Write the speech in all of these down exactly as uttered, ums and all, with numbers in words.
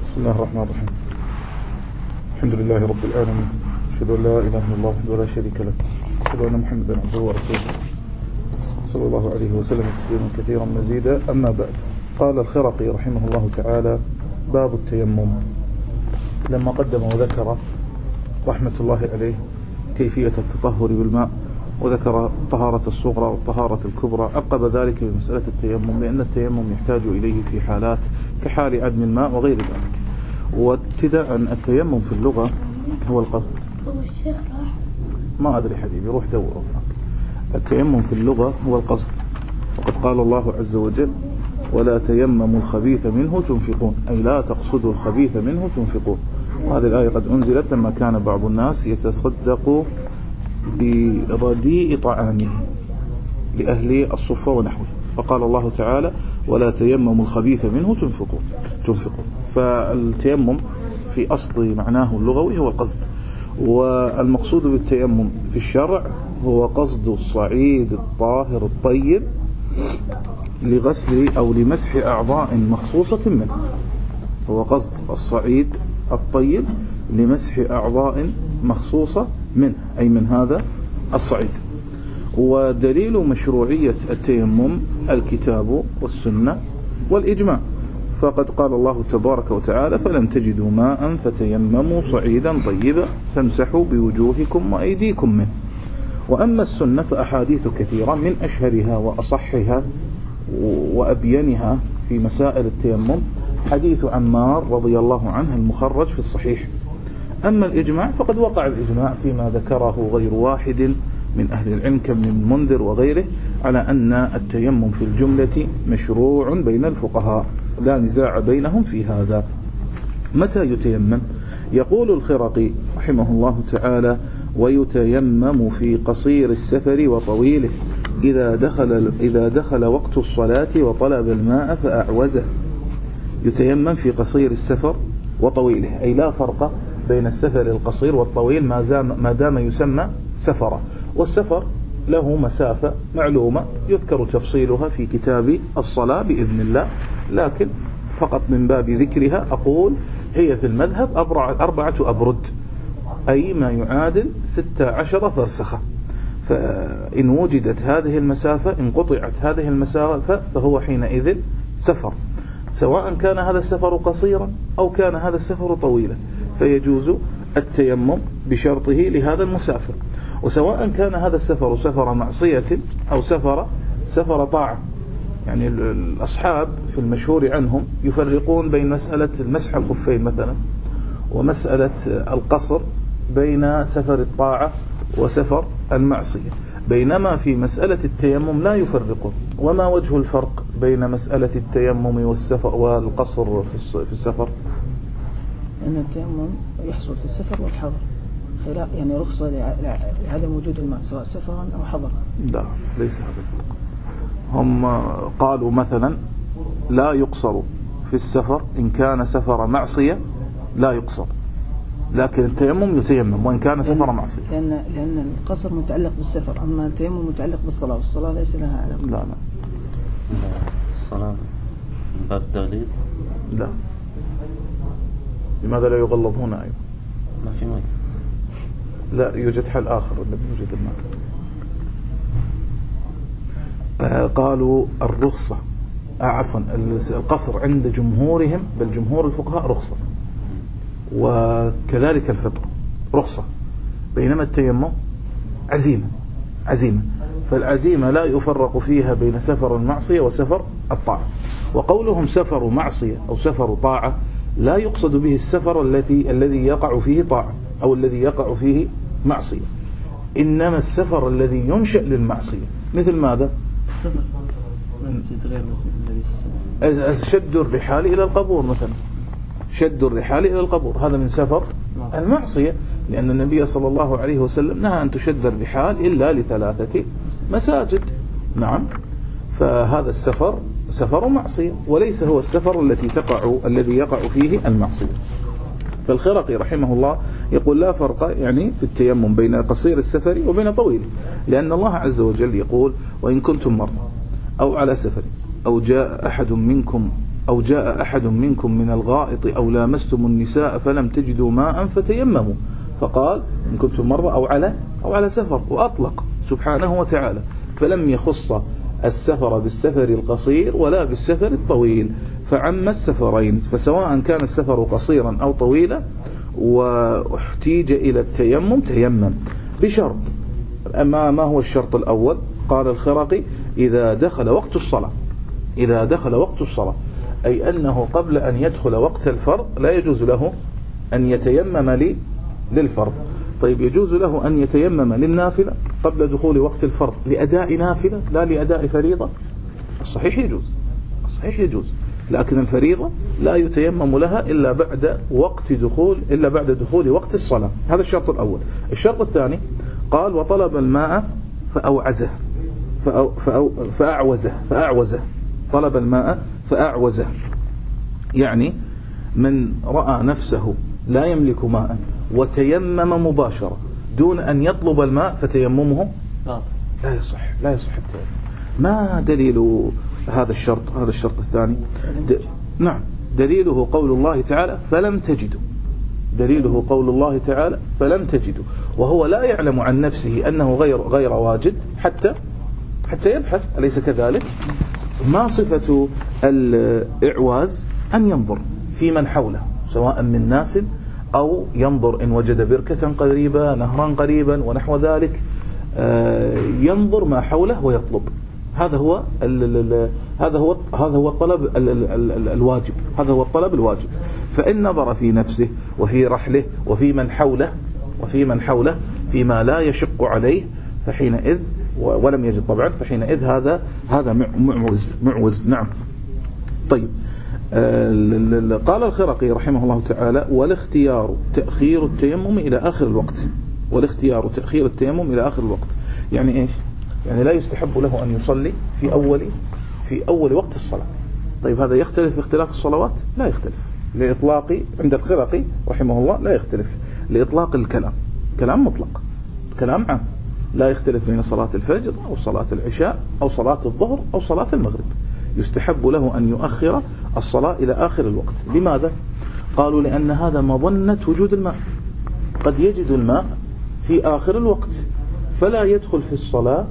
بسم الله الرحمن الرحيم. الحمد لله رب العالمين، أشهد أن لا إله إلا الله وحده لا شريك له، أشهد أن محمدا عبده ورسوله صلى الله عليه وسلم تسليما كثيرا مزيدا. أما بعد، قال الخرقي رحمه الله تعالى: باب التيمم. لما قدم وذكر رحمة الله عليه كيفية التطهر بالماء، وذكر الطهارة الصغرى والطهارة الكبرى، عقب ذلك بمسألة التيمم، لأن التيمم يحتاج إليه في حالات كحال عدم الماء وغير ذلك. وابتداء التيمم في اللغة هو القصد. هو الشيخ راح؟ ما أدري حبيبي، روح دوره هناك. التيمم في اللغة هو القصد، وقد قال الله عز وجل: ولا تيمموا الخبيث منه تنفقون، أي لا تقصدوا الخبيث منه تنفقون. وهذه الآية قد أنزلت لما كان بعض الناس يتصدق برديء طعامه لأهل الصفة ونحوه، فقال الله تعالى: ولا تيمموا الخبيث منه تنفقون تنفقون فالتيمم في أصل معناه اللغوي هو القصد. والمقصود بالتيمم في الشرع هو قصد الصعيد الطاهر الطيب لغسل أو لمسح أعضاء مخصوصة منه. هو قصد الصعيد الطيب لمسح أعضاء مخصوصة منه، أي من هذا الصعيد. ودليل مشروعية التيمم الكتاب والسنة والإجماع، فقد قال الله تبارك وتعالى: فلم تجدوا ماء فتيمموا صعيدا طيبا فامسحوا بوجوهكم وأيديكم منه. وأما السنة فأحاديث كثيرة، من أشهرها وأصحها وأبينها في مسائل التيمم حديث عمار رضي الله عنه المخرج في الصحيح. أما الإجماع فقد وقع الإجماع فيما ذكره غير واحد من أهل العلم كابن المنذر وغيره على أن التيمم في الجملة مشروع بين الفقهاء، لا نزاع بينهم في هذا. متى يتيمم؟ يقول الخرقي رحمه الله تعالى: ويتيمم في قصير السفر وطويله إذا دخل, إذا دخل وقت الصلاة وطلب الماء فأعوزه. يتيمم في قصير السفر وطويله، أي لا فرق بين السفر القصير والطويل ما دام يسمى سفرا. والسفر له مسافة معلومة يذكر تفصيلها في كتاب الصلاة بإذن الله، لكن فقط من باب ذكرها أقول هي في المذهب أربعة أبرد، أي ما يعادل ستة عشر فرسخة. فإن وجدت هذه المسافة، إن قطعت هذه المسافة، فهو حينئذ سفر، سواء كان هذا السفر قصيرا أو كان هذا السفر طويلا، فيجوز التيمم بشرطه لهذا المسافر. وسواء كان هذا السفر سفر معصية أو سفر سفر طاعة، يعني الأصحاب في المشهور عنهم يفرقون بين مسألة المسح الخفين مثلا ومسألة القصر بين سفر الطاعة وسفر المعصية، بينما في مسألة التيمم لا يفرقون. وما وجه الفرق بين مسألة التيمم والسفر والقصر في السفر؟ أن التيمم يحصل في السفر والحضر، خلاف يعني رخصة لعدم وجود الماء سواء سفرا أو حضرا. لا، ليس هذا الفرق. هم قالوا مثلا لا يقصر في السفر، إن كان سفر معصية لا يقصر، لكن التيمم يتيمم وإن كان سفر معصية، لأن لأن القصر متعلق بالسفر، أما التيمم متعلق بالصلاة، والصلاة ليس لها علاقة. لا لا الصلاة من باب التغليظ. لا، لماذا لا يغلظون أيضا؟ ما في ماء. لا، يوجد حل آخر لم يوجد الماء. آه قالوا الرخصة آه عفوا القصر عند جمهورهم، بل جمهور الفقهاء رخصة، وكذلك الفطر رخصة، بينما التيمم عزيمة عزيمة فالعزيمة لا يفرق فيها بين سفر المعصية وسفر الطاعة. وقولهم سفر معصية أو سفر طاعة لا يقصد به السفر التي الذي يقع فيه طاعة أو الذي يقع فيه معصية، إنما السفر الذي ينشأ للمعصية. مثل ماذا؟ مسجد غير مسجد النبي، شد الرحال إلى القبور مثلا، شد الرحال إلى القبور هذا من سفر المعصية، لأن النبي صلى الله عليه وسلم نهى أن تشد الرحال إلا لثلاثة مساجد. نعم، فهذا السفر سفر معصية وليس هو السفر التي تقع الذي يقع فيه المعصية. فالخرقي رحمه الله يقول لا فرق يعني في التيمم بين قصير السفر وبين طويله، لأن الله عز وجل يقول: وإن كنتم مرضى أو على سفر أو جاء أحد منكم أو جاء أحد منكم من الغائط أو لامستم النساء فلم تجدوا ماء فتيمموا، فقال إن كنتم مرضى أو على أو على سفر، وأطلق سبحانه وتعالى، فلم يخص السفر بالسفر القصير ولا بالسفر الطويل، فعم السفرين، فسواء كان السفر قصيرا أو طويلا واحتيج إلى التيمم تيمم بشرط. أما ما هو الشرط الأول؟ قال الخرقي إذا دخل وقت الصلاة، إذا دخل وقت الصلاة أي أنه قبل أن يدخل وقت الفرض لا يجوز له أن يتيمم لي للفرض. طيب يجوز له أن يتيمم للنافلة قبل دخول وقت الفرض لأداء نافلة لا لأداء فريضة؟ الصحيح يجوز، الصحيح يجوز، لكن الفريضة لا يتيمم لها إلا بعد وقت دخول إلا بعد دخول وقت الصلاة. هذا الشرط الأول. الشرط الثاني قال وطلب الماء فأوعزه فأو فأو فأعوزه فأعوزه طلب الماء فأعوزه، يعني من رأى نفسه لا يملك ماء وتيمم مباشرة دون أن يطلب الماء فتيممه لا يصح، لا يصح التيمم. ما دليل هذا الشرط؟ هذا الشرط الثاني د... نعم دليله قول الله تعالى فلم تجدوا، دليله قول الله تعالى فلم تجدوا، وهو لا يعلم عن نفسه أنه غير غير واجد حتى حتى يبحث، أليس كذلك؟ ما صفة الإعواز؟ أن ينظر في من حوله سواء من ناس أو ينظر إن وجد بركة قريبة نهرا قريبا ونحو ذلك، ينظر ما حوله ويطلب. هذا هو هذا هو هذا هو الطلب الواجب، هذا هو الطلب الواجب. فإن نظر في نفسه وفي رحله وفي من حوله وفي من حوله فيما لا يشق عليه فحينئذ ولم يجد طبعا فحينئذ هذا هذا معوز معوز نعم. طيب قال الخرقي رحمه الله تعالى والاختيار تأخير التيمم إلى آخر الوقت، والاختيار تأخير التيمم إلى آخر الوقت يعني إيش؟ يعني لا يستحب له أن يصلي في أول في أول وقت الصلاة. طيب هذا يختلف في اختلاف الصلوات؟ لا يختلف، لإطلاق عند الخرقي رحمه الله لا يختلف، لإطلاق الكلام، كلام مطلق، كلام عام، لا يختلف بين صلاة الفجر أو صلاة العشاء أو صلاة الظهر أو صلاة المغرب، يستحب له أن يؤخر الصلاة إلى آخر الوقت. لماذا؟ قالوا لأن هذا مظنة وجود الماء، قد يجد الماء في آخر الوقت فلا يدخل في الصلاة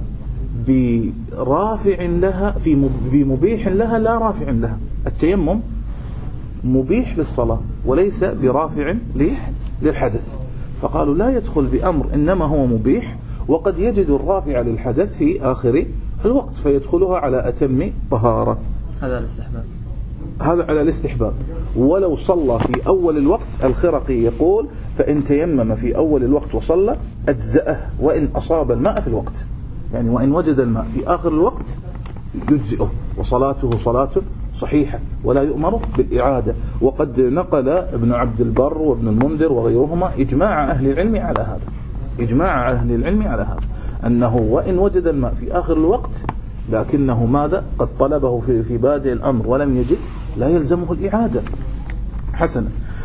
برافع لها في بمبيح لها لا رافع لها. التيمم مبيح للصلاة وليس برافع للحدث، فقالوا لا يدخل بأمر إنما هو مبيح وقد يجد الرافع للحدث في آخر الوقت فيدخلها على أتم طهارة. هذا الاستحباب، هذا على الاستحباب. ولو صلى في أول الوقت الخرقي يقول فإن تيمم في أول الوقت وصلى أجزأه وإن أصاب الماء في الوقت، يعني وإن وجد الماء في آخر الوقت يجزئه وصلاته صلاة صحيحة ولا يؤمر بالإعادة. وقد نقل ابن عبد البر وابن المنذر وغيرهما إجماع أهل العلم على هذا، إجماع أهل العلم على هذا أنه وإن وجد الماء في آخر الوقت لكنه ماذا قد طلبه في في بادئ الأمر ولم يجد لا يلزمه الإعادة. حسنا.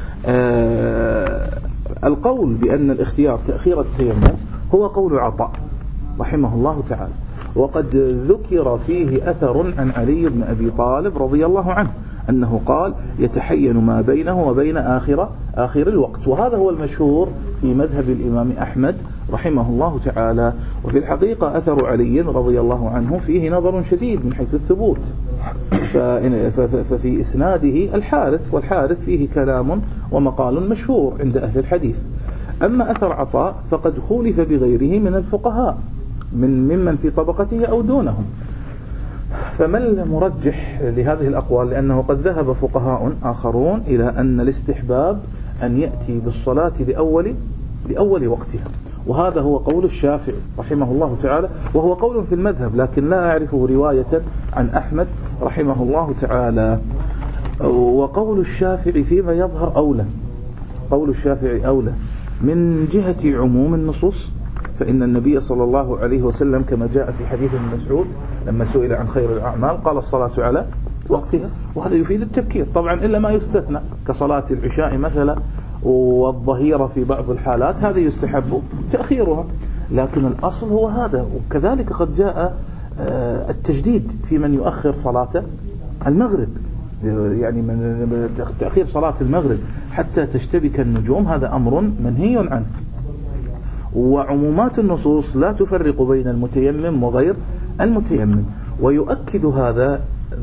آه القول بأن الاختيار تأخير التيمم هو قول عطاء رحمه الله تعالى، وقد ذكر فيه أثر عن علي بن أبي طالب رضي الله عنه أنه قال يتحين ما بينه وبين آخر آخر الوقت، وهذا هو المشهور في مذهب الإمام أحمد رحمه الله تعالى. وفي الحقيقة أثر علي رضي الله عنه فيه نظر شديد من حيث الثبوت، ففي إسناده الحارث، والحارث فيه كلام ومقال مشهور عند أهل الحديث. أما أثر عطاء فقد خولف بغيره من الفقهاء من ممن في طبقته أو دونهم. فما المرجح لهذه الأقوال؟ لأنه قد ذهب فقهاء آخرون إلى أن الاستحباب أن يأتي بالصلاة لأول لأول وقتها، وهذا هو قول الشافعي رحمه الله تعالى، وهو قول في المذهب لكن لا أعرفه رواية عن أحمد رحمه الله تعالى. وقول الشافعي فيما يظهر أولى، قول الشافعي أولى من جهة عموم النصوص، فإن النبي صلى الله عليه وسلم كما جاء في حديث ابن مسعود لما سئل عن خير الأعمال قال الصلاة على وقتها، وهذا يفيد التبكير طبعا إلا ما يستثنى كصلاة العشاء مثلا والظهيرة في بعض الحالات، هذا يستحب تأخيرها، لكن الأصل هو هذا. وكذلك قد جاء التجديد في من يؤخر صلاة المغرب، يعني من تأخير صلاة المغرب حتى تشتبك النجوم هذا أمر منهي عنه. وعمومات النصوص لا تفرق بين المتيمم وغير المتيمم. ويؤكد هذا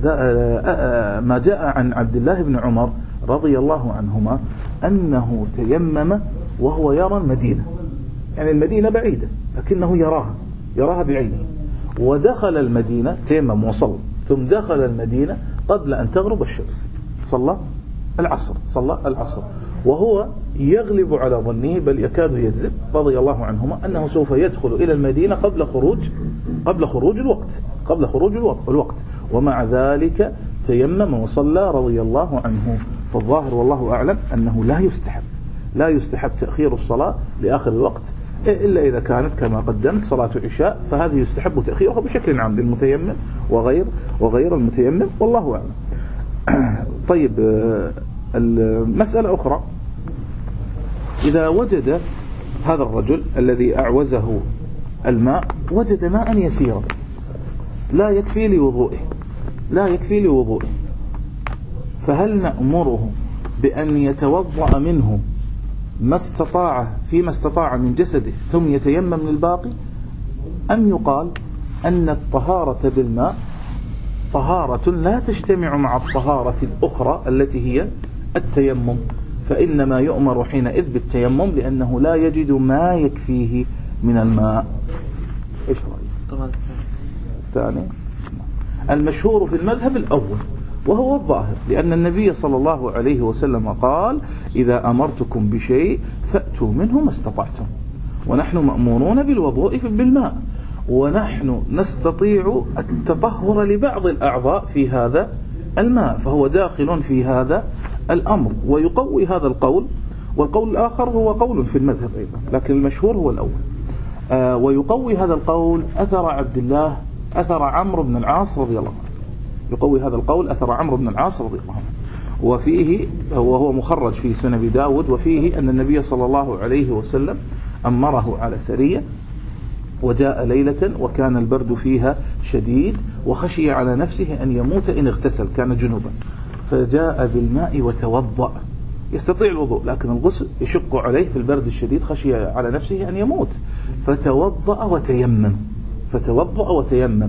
ما جاء عن عبد الله بن عمر رضي الله عنهما أنه تيمم وهو يرى المدينة، يعني المدينة بعيدة لكنه يراها يراها بعينه، ودخل المدينة تيمم وصلى، ثم دخل المدينة قبل أن تغرب الشمس، صلى العصر صلى العصر وهو يغلب على ظنه بل يكاد يجزم رضي الله عنهما أنه سوف يدخل إلى المدينة قبل خروج قبل خروج الوقت قبل خروج الوقت ومع ذلك تيمم وصلى رضي الله عنه. فالظاهر والله أعلم أنه لا يستحب لا يستحب تأخير الصلاة لآخر الوقت إلا إذا كانت كما قدمت صلاة عشاء، فهذه يستحب تأخيرها بشكل عام للمتيمم وغير وغير المتيمم والله أعلم. طيب، المسألة أخرى، إذا وجد هذا الرجل الذي أعوزه الماء وجد ماء يسيرا لا يكفي لوضوئه لا يكفي لوضوئه فهل نأمره بأن يتوضأ منه ما استطاع فيما استطاع من جسده ثم يتيمم للباقي، أم يقال أن الطهارة بالماء طهارة لا تجتمع مع الطهارة الأخرى التي هي التيمم، فإنما يؤمر حينئذ بالتيمم لأنه لا يجد ما يكفيه من الماء؟ إيش رأيك؟ الثاني المشهور في المذهب الأول وهو الظاهر، لأن النبي صلى الله عليه وسلم قال إذا أمرتكم بشيء فأتوا منه ما استطعتم، ونحن مأمورون بالوضوء بالماء، ونحن نستطيع التطهر لبعض الأعضاء في هذا الماء، فهو داخل في هذا الأمر. ويقوي هذا القول، والقول الآخر هو قول في المذهب أيضا لكن المشهور هو الأول. آه ويقوي هذا القول أثر عبد الله أثر عمرو بن العاص رضي الله عنه، يقوي هذا القول أثر عمرو بن العاص رضي الله عنه، وفيه وهو مخرج في سنن داود، وفيه أن النبي صلى الله عليه وسلم أمره على سرية وجاء ليلة وكان البرد فيها شديد وخشي على نفسه أن يموت إن اغتسل، كان جنوبا، فجاء بالماء وتوضأ، يستطيع الوضوء لكن الغسل يشق عليه في البرد الشديد، خشي على نفسه أن يموت فتوضأ وتيمم فتوضأ وتيمم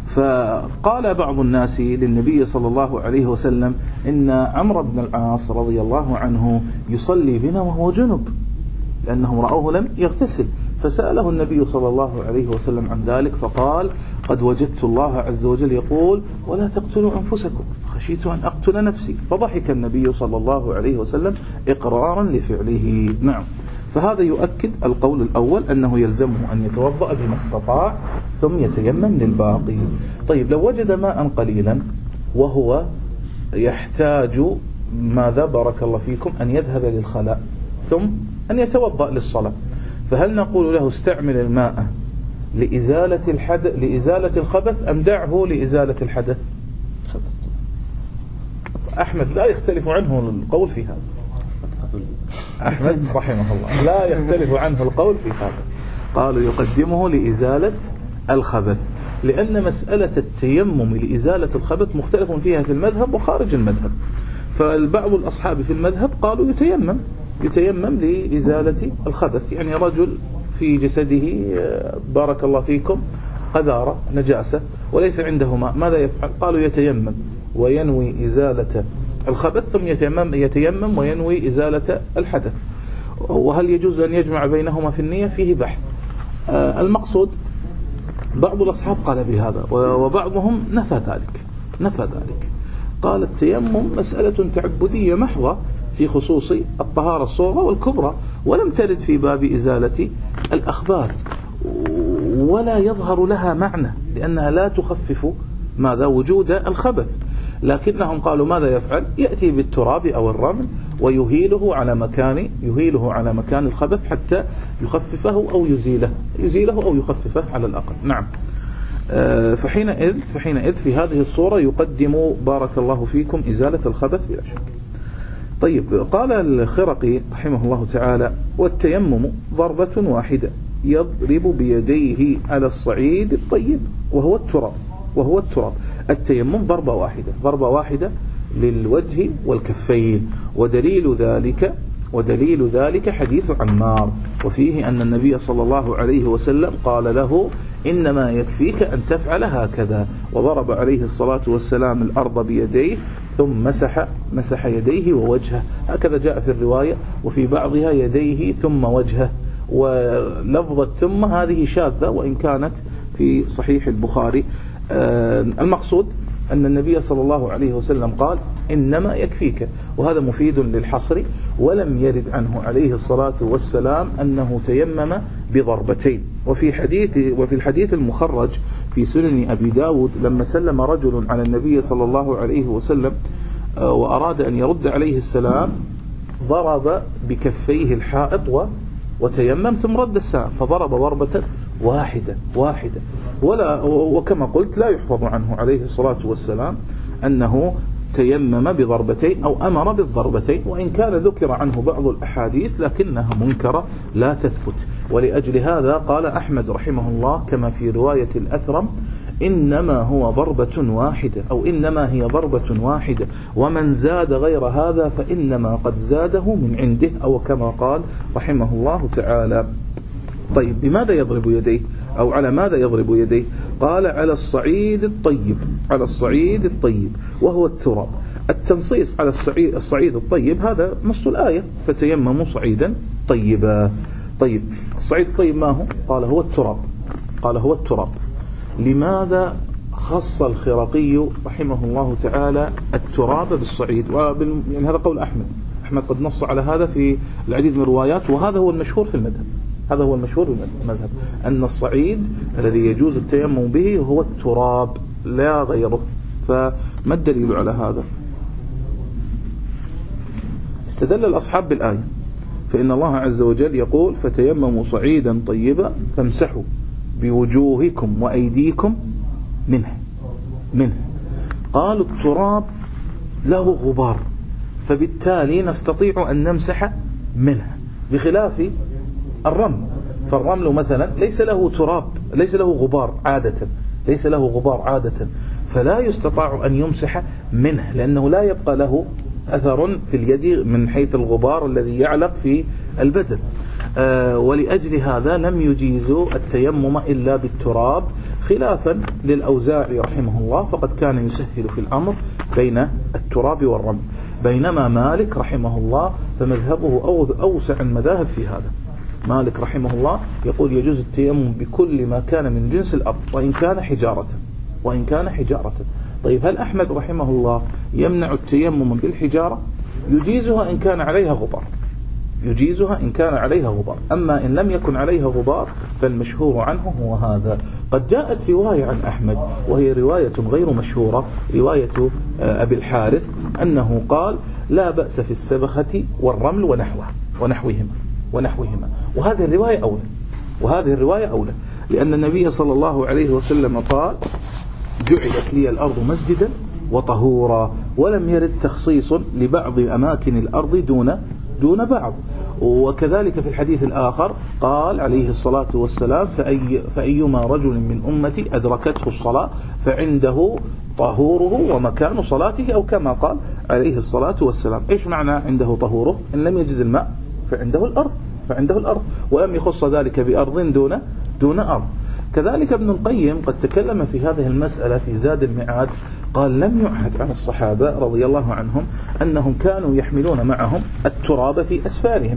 فقال بعض الناس للنبي صلى الله عليه وسلم إن عمرو بن العاص رضي الله عنه يصلي بنا وهو جنب، لأنهم رأوه لم يغتسل، فسأله النبي صلى الله عليه وسلم عن ذلك فقال قد وجدت الله عز وجل يقول ولا تقتلوا أنفسكم خشيت أن أقتل نفسي، فضحك النبي صلى الله عليه وسلم إقرارا لفعله. نعم، فهذا يؤكد القول الأول أنه يلزمه أن يتوضأ بما استطاع ثم يتيمم للباقي. طيب، لو وجد ماء قليلا وهو يحتاج ماذا بارك الله فيكم أن يذهب للخلاء ثم أن يتوضأ للصلاة، فهل نقول له استعمل الماء لإزالة الحدث لإزالة الخبث أم دعه لإزالة الحدث؟ أحمد لا يختلف عنه القول في هذا، أحمد رحمه الله لا يختلف عنه القول في هذا، قالوا يقدمه لإزالة الخبث، لأن مسألة التيمم لإزالة الخبث مختلف فيها في المذهب وخارج المذهب. فالبعض الأصحاب في المذهب قالوا يتيمم يتيمم لإزالة الخبث، يعني رجل في جسده بارك الله فيكم قذارة نجاسة وليس عنده ماء، ماذا يفعل؟ قالوا يتيمم وينوي إزالة الخبث ثم يتيمم, يتيمم وينوي إزالة الحدث. وهل يجوز أن يجمع بينهما في النية؟ فيه بحث. آه المقصود بعض الأصحاب قال بهذا وبعضهم نفى ذلك نفى ذلك قال التيمم مسألة تعبدية محضة في خصوص الطهارة الصغرى والكبرى، ولم ترد في باب إزالة الأخباث ولا يظهر لها معنى لأنها لا تخفف ماذا وجود الخبث، لكنهم قالوا ماذا يفعل؟ يأتي بالتراب أو الرمل ويهيله على مكان يهيله على مكان الخبث حتى يخففه أو يزيله يزيله أو يخففه على الأقل. نعم، فحينئذ فحينئذ في هذه الصورة يقدم بارك الله فيكم إزالة الخبث بلا شك. طيب، قال الخرقي رحمه الله تعالى والتيمم ضربة واحدة يضرب بيديه على الصعيد الطيب وهو التراب وهو التراب التيمم ضربة واحدة ضربة واحدة للوجه والكفين. ودليل ذلك ودليل ذلك حديث عمار، وفيه أن النبي صلى الله عليه وسلم قال له إنما يكفيك أن تفعل هكذا، وضرب عليه الصلاة والسلام الأرض بيديه ثم مسح مسح يديه ووجهه، هكذا جاء في الرواية، وفي بعضها يديه ثم وجهه، ولفظة ثم هذه شاذة وإن كانت في صحيح البخاري. آه المقصود أن النبي صلى الله عليه وسلم قال إنما يكفيك، وهذا مفيد للحصر، ولم يرد عنه عليه الصلاة والسلام أنه تيمم بضربتين. وفي حديث وفي الحديث المخرج في سنن أبي داود لما سلم رجل على النبي صلى الله عليه وسلم وأراد أن يرد عليه السلام ضرب بكفيه الحائط وتيمم ثم رد السلام، فضرب ضربة واحدة واحدة ولا وكما قلت لا يحفظ عنه عليه الصلاة والسلام أنه تيمم بضربتين أو أمر بالضربتين، وإن كان ذكر عنه بعض الأحاديث لكنها منكرة لا تثبت. ولأجل هذا قال أحمد رحمه الله كما في رواية الأثرم إنما هو ضربة واحدة أو إنما هي ضربة واحدة، ومن زاد غير هذا فإنما قد زاده من عنده، أو كما قال رحمه الله تعالى. طيب بماذا يضرب يديه أو على ماذا يضرب يديه؟ قال على الصعيد الطيب، على الصعيد الطيب وهو التراب. التنصيص على الصعيد, الصعيد الطيب هذا نص الآية، فتيمموا صعيدا طيبا. طيب الصعيد الطيب ما هو؟ قال هو التراب، قال هو التراب. لماذا خص الخرقي رحمه الله تعالى التراب بالصعيد؟ وبال... يعني هذا قول أحمد، أحمد قد نص على هذا في العديد من الروايات، وهذا هو المشهور في المذهب، هذا هو المشهور في المذهب أن الصعيد الذي يجوز التيمم به هو التراب لا غيره. فما الدليل على هذا؟ استدل الأصحاب بالآية، فإن الله عز وجل يقول فتيمموا صعيدا طيبا فامسحوا بوجوهكم وأيديكم منه منه قالوا التراب له غبار، فبالتالي نستطيع أن نمسح منه، بخلاف الرمل. فالرمل مثلا ليس له تراب، ليس له غبار عادة، ليس له غبار عادة، فلا يستطاع أن يمسح منه لأنه لا يبقى له أثر في اليد من حيث الغبار الذي يعلق في البدن. آه ولأجل هذا لم يجيزوا التيمم إلا بالتراب، خلافا للأوزاعي رحمه الله، فقد كان يسهل في الأمر بين التراب والرمل. بينما مالك رحمه الله فمذهبه أوسع المذاهب في هذا. مالك رحمه الله يقول يجوز التيمم بكل ما كان من جنس الأرض وإن كان حجارة، وإن كان حجارة. طيب هل أحمد رحمه الله يمنع التيمم بالحجارة؟ يجيزها إن كان عليها غبار، يجيزها إن كان عليها غبار، أما إن لم يكن عليها غبار فالمشهور عنه هو هذا. قد جاءت رواية عن أحمد وهي رواية غير مشهورة، رواية أبي الحارث أنه قال لا بأس في السبخة والرمل ونحوه ونحوهما ونحوهما وهذه الرواية أولى، وهذه الرواية أولى لأن النبي صلى الله عليه وسلم قال جعلت لي الأرض مسجدا وطهورا، ولم يرد تخصيص لبعض أماكن الأرض دون دون بعض. وكذلك في الحديث الآخر قال عليه الصلاة والسلام فأي فأيما رجل من أمتي أدركته الصلاة فعنده طهوره ومكان صلاته، أو كما قال عليه الصلاة والسلام. إيش معنى عنده طهوره؟ إن لم يجد الماء فعنده الأرض، فعنده الأرض، ولم يخص ذلك بأرض دون دون أرض. كذلك ابن القيم قد تكلم في هذه المسألة في زاد المعاد، قال لم يعهد عن الصحابة رضي الله عنهم أنهم كانوا يحملون معهم التراب في أسفارهم،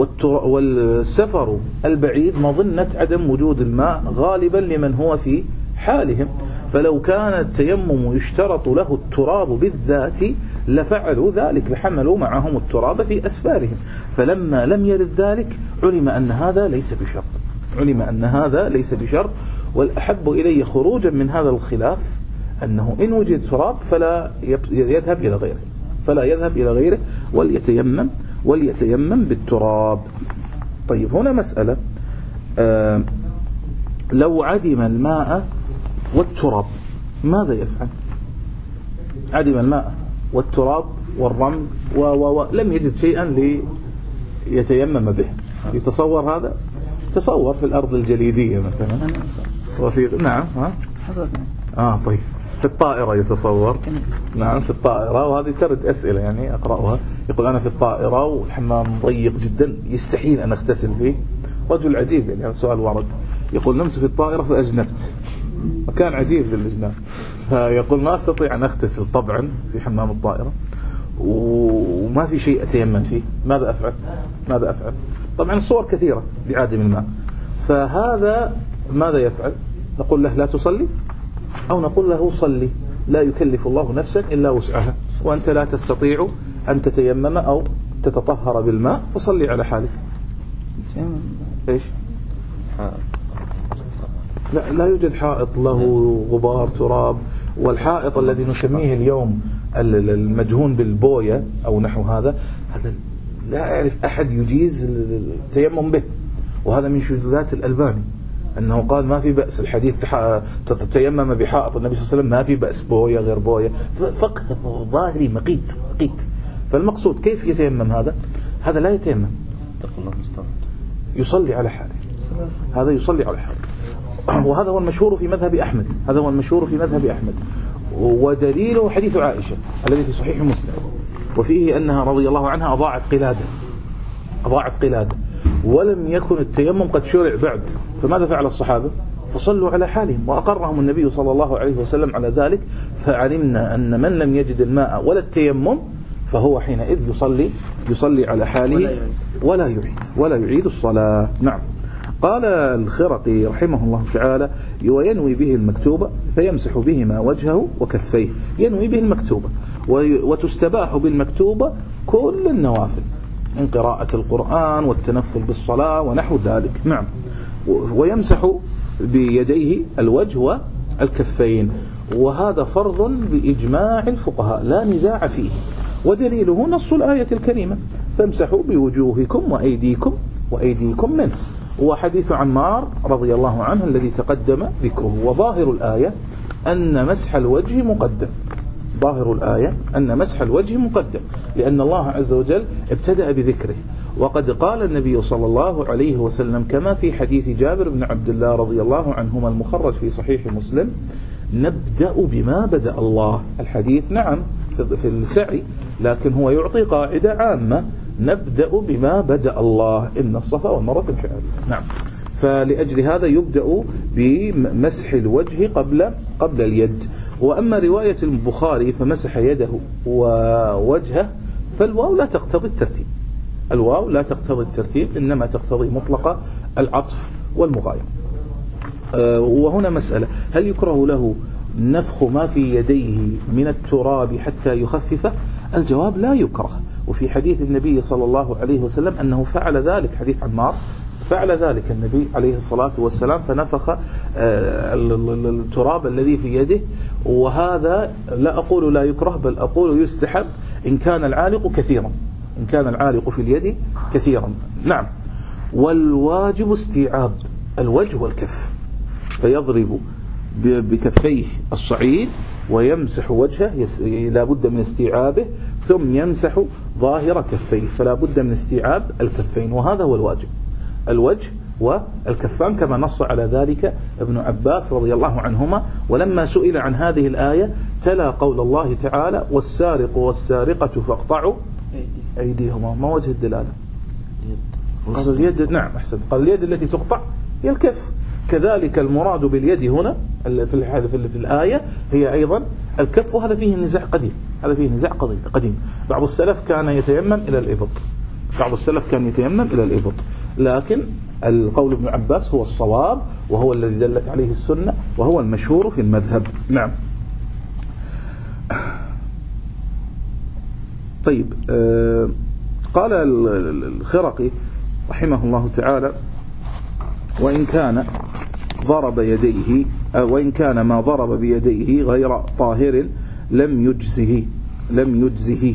والسفر البعيد مظنة عدم وجود الماء غالبا لمن هو في حالهم، فلو كان التيمم يشترط له التراب بالذات لفعلوا ذلك، لحملوا معهم التراب في أسفارهم. فلما لم يرد ذلك علم أن هذا ليس بشرط، علم أن هذا ليس بشرط. والأحب إلي خروجا من هذا الخلاف أنه إن وجد تراب فلا يذهب إلى غيره، فلا يذهب إلى غيره وليتيمم وليتيمم بالتراب. طيب هنا مسألة، آه لو عدم الماء والتراب ماذا يفعل؟ عدم الماء والتراب والرمل ولم يجد شيئا ليتيمم به، يتصور هذا؟ تصور في الأرض الجليدية مثلا وفي نعم ها حصلت اه طيب في الطائرة يتصور. نعم في الطائرة، وهذه ترد أسئلة يعني أقرأها. يقول أنا في الطائرة والحمام ضيق جدا يستحيل أن أغتسل فيه. رجل عجيب يعني، هذا السؤال ورد. يقول نمت في الطائرة فأجنبت، مكان عجيب للإجناب، فيقول ما أستطيع أن أغتسل طبعا في حمام الطائرة وما في شيء أتيمم فيه، ماذا أفعل؟ ماذا أفعل؟ طبعا الصور كثيرة لعادم الماء، فهذا ماذا يفعل؟ نقول له لا تصلي، أو نقول له صلي، لا يكلف الله نفسا إلا وسعها، وأنت لا تستطيع أن تتيمم أو تتطهر بالماء، فصلي على حالك. إيش؟ لا, لا يوجد حائط له غبار تراب، والحائط الذي نسميه اليوم المدهون بالبوية أو نحو هذا، هذا لا أعرف أحد يجيز التيمم به، وهذا من شذوذات الألباني أنه قال ما في بأس الحديث تتيمم بحائط النبي صلى الله عليه وسلم، ما في بأس بوية غير بوية، فقه ظاهري مقيت مقيت. فالمقصود كيف يتيمم هذا؟ هذا لا يتيمم، يصلي على حاله، هذا يصلي على حاله. وهذا هو المشهور في مذهب أحمد، هذا هو المشهور في مذهب أحمد. ودليله حديث عائشة الذي في صحيح مسلم، وفيه أنها رضي الله عنها أضاعت قلادة أضاعت قلادة ولم يكن التيمم قد شرع بعد، فماذا فعل الصحابة؟ فصلوا على حالهم، وأقرهم النبي صلى الله عليه وسلم على ذلك. فعلمنا أن من لم يجد الماء ولا التيمم فهو حينئذ يصلي يصلي على حاله ولا يعيد ولا يعيد الصلاة. نعم. قال الخرقي رحمه الله تعالى: وينوي به المكتوبة فيمسح بهما وجهه وكفيه، ينوي به المكتوبة، وتستباح بالمكتوبة كل النوافل من قراءة القرآن والتنفل بالصلاة ونحو ذلك. نعم. ويمسح بيديه الوجه والكفين، وهذا فرض بإجماع الفقهاء لا نزاع فيه، ودليله نص الآية الكريمة: فامسحوا بوجوهكم وأيديكم وأيديكم منه، وحديث عمار رضي الله عنه الذي تقدم ذكره. وظاهر الآية أن مسح الوجه مقدم، ظاهر الآية أن مسح الوجه مقدم، لأن الله عز وجل ابتدأ بذكره. وقد قال النبي صلى الله عليه وسلم كما في حديث جابر بن عبد الله رضي الله عنهما المخرج في صحيح مسلم: نبدأ بما بدأ الله. الحديث نعم في السعي، لكن هو يعطي قاعدة عامة: نبدأ بما بدأ الله، إن الصفا والمروة من شعائر. نعم. فلأجل هذا يبدأ بمسح الوجه قبل قبل اليد. وأما رواية البخاري فمسح يده ووجهه، فالواو لا تقتضي الترتيب، الواو لا تقتضي الترتيب، إنما تقتضي مطلق العطف والمغايرة. أه وهنا مسألة: هل يكره له نفخ ما في يديه من التراب حتى يخففه؟ الجواب: لا يكره. وفي حديث النبي صلى الله عليه وسلم أنه فعل ذلك، حديث عمار، فعل ذلك النبي عليه الصلاة والسلام فنفخ التراب الذي في يده. وهذا لا أقول لا يكره، بل أقول يستحب إن كان العالق كثيرا، إن كان العالق في اليد كثيرا. نعم. والواجب استيعاب الوجه والكف، فيضرب بكفيه الصعيد ويمسح وجهه، لا بد من استيعابه، ثم يمسح ظاهر كفيه، فلا بد من استيعاب الكفين، وهذا هو الواجب، الوجه والكفان، كما نص على ذلك ابن عباس رضي الله عنهما. ولما سئل عن هذه الآية تلا قول الله تعالى: والسارق والسارقة فاقطعوا أيديهما. ما وجه الدلالة؟ قال اليد. نعم أحسن، قال اليد التي تقطع هي الكف. كذلك المراد باليد هنا في في الآية هي أيضا الكف، وهذا فيه نزاع قديم، هذا فيه نزاع قديم. بعض السلف كان يتيمم إلى الإبط، بعض السلف كان يتيمم إلى الإبط، لكن القول ابن عباس هو الصواب، وهو الذي دلت عليه السنة، وهو المشهور في المذهب. نعم. طيب. آه قال الخرقي رحمه الله تعالى: وإن كان ضرب يديه، وإن كان ما ضرب بيديه غير طاهر لم يجزه لم يجزه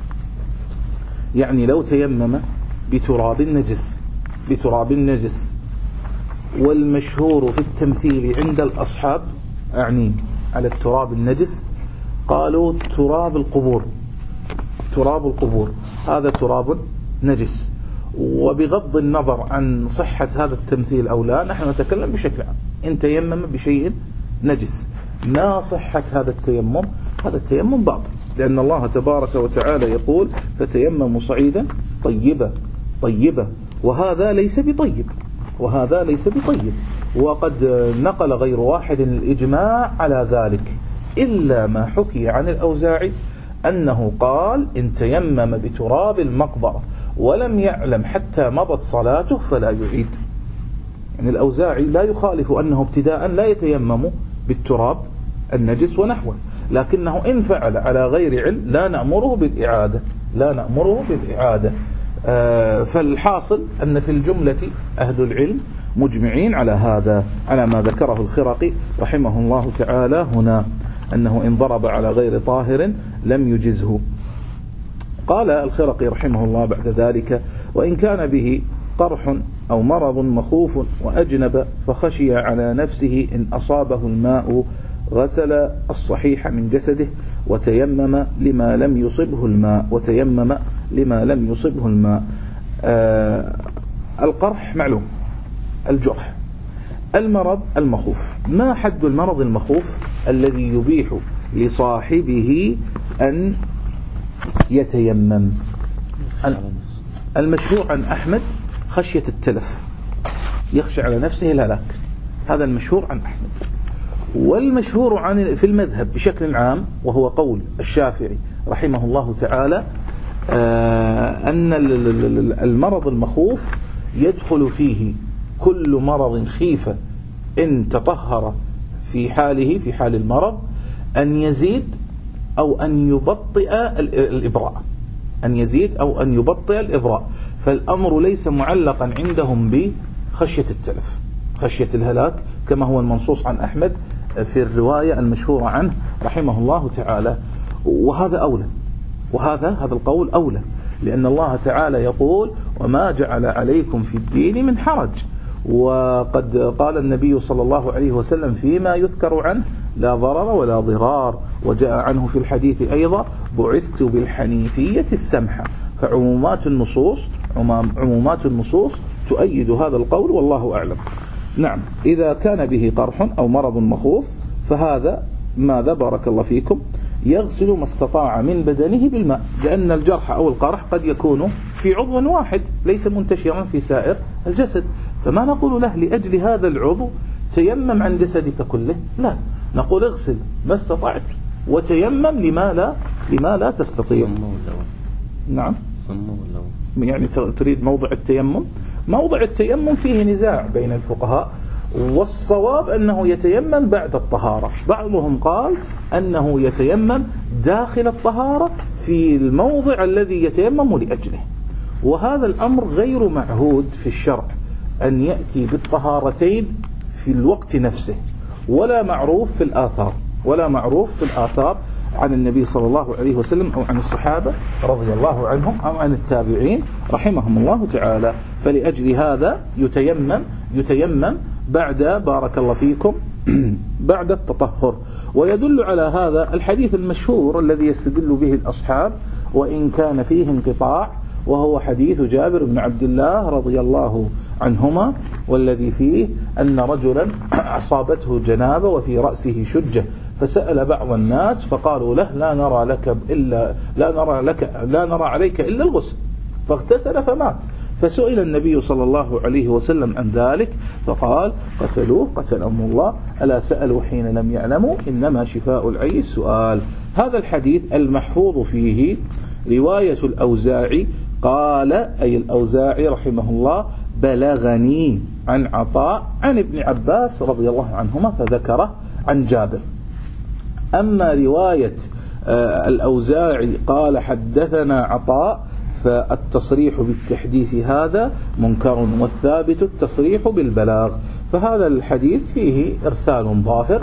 يعني لو تيمم بتراب نجس بتراب نجس. والمشهور في التمثيل عند الأصحاب، أعني على التراب النجس، قالوا تراب القبور، تراب القبور هذا تراب نجس. وبغض النظر عن صحة هذا التمثيل أو لا، نحن نتكلم بشكل عام: إن تيمم بشيء نجس ما صحة هذا التيمم؟ هذا التيمم باطل، لأن الله تبارك وتعالى يقول فتيمموا صعيدا طيبا طيبا، وهذا ليس بطيب، وهذا ليس بطيب. وقد نقل غير واحد الإجماع على ذلك، إلا ما حكي عن الأوزاعي أنه قال إن تيمم بتراب المقبرة ولم يعلم حتى مضت صلاته فلا يعيد. يعني الأوزاعي لا يخالف أنه ابتداء لا يتيمم بالتراب النجس ونحوه، لكنه إن فعل على غير علم لا نأمره بالإعادة، لا نأمره بالإعادة. آه فالحاصل أن في الجملة أهل العلم مجمعين على هذا، على ما ذكره الخرقي رحمه الله تعالى هنا، أنه إن ضرب على غير طاهر لم يجزه. قال الخرقي رحمه الله بعد ذلك: وإن كان به قرح أو مرض مخوف وأجنب فخشي على نفسه إن أصابه الماء غسل الصحيح من جسده وتيمم لما لم يصبه الماء وتيمم لما لم يصبه الماء. آه القرح معلوم، الجرح. المرض المخوف، ما حد المرض المخوف الذي يبيح لصاحبه أن يتيمم؟ المشهور عن أحمد خشية التلف، يخشى على نفسه الهلاك، هذا المشهور عن أحمد. والمشهور عن في المذهب بشكل عام وهو قول الشافعي رحمه الله تعالى آه أن المرض المخوف يدخل فيه كل مرض خيف إن تطهر في حاله في حال المرض أن يزيد أو أن يبطئ الإبراء، أن يزيد أو أن يبطئ الإبراء. فالأمر ليس معلقا عندهم بخشية التلف، خشية الهلاك، كما هو المنصوص عن أحمد في الرواية المشهورة عنه رحمه الله تعالى. وهذا أولى، وهذا هذا القول أولى، لأن الله تعالى يقول: وما جعل عليكم في الدين من حرج. وقد قال النبي صلى الله عليه وسلم فيما يذكر عنه: لا ضرر ولا ضرار. وجاء عنه في الحديث أيضا: بعثت بالحنيفية السمحة. فعمومات النصوص عمومات النصوص تؤيد هذا القول، والله أعلم. نعم، إذا كان به قرح أو مرض مخوف فهذا ماذا بارك الله فيكم يغسل ما استطاع من بدنه بالماء، لأن الجرح أو القرح قد يكون في عضو واحد ليس منتشرا في سائر الجسد، فما نقول له لأجل هذا العضو تيمم عن جسدك كله، لا، نقول اغسل ما استطعت وتيمم لما لا لما لا تستطيع. نعم، يعني تريد موضع التيمم. موضع التيمم فيه نزاع بين الفقهاء، والصواب أنه يتيمم بعد الطهارة. بعضهم قال أنه يتيمم داخل الطهارة في الموضع الذي يتيمم لأجله، وهذا الأمر غير معهود في الشرع أن يأتي بالطهارتين في الوقت نفسه، ولا معروف في الآثار ولا معروف في الآثار عن النبي صلى الله عليه وسلم أو عن الصحابة رضي الله عنهم أو عن التابعين رحمهم الله تعالى. فلأجل هذا يتيمم يتيمم بعد بارك الله فيكم بعد التطهر. ويدل على هذا الحديث المشهور الذي يستدل به الأصحاب وإن كان فيه انقطاع، وهو حديث جابر بن عبد الله رضي الله عنهما، والذي فيه أن رجلا أصابته جنابة وفي رأسه شجة، فسأل بعض الناس فقالوا له: لا نرى لك إلا لا نرى لك لا نرى عليك إلا الغسل، فاغتسل فمات. فسئل النبي صلى الله عليه وسلم عن ذلك فقال: قتلوه قتلهم الله، ألا سألوا حين لم يعلموا، إنما شفاء العي السؤال. هذا الحديث المحفوظ فيه رواية الأوزاعي قال، أي الأوزاعي رحمه الله: بلغني عن عطاء عن ابن عباس رضي الله عنهما، فذكره عن جابر. أما رواية الأوزاعي قال حدثنا عطاء فالتصريح بالتحديث هذا منكر، والثابت التصريح بالبلاغ. فهذا الحديث فيه إرسال ظاهر،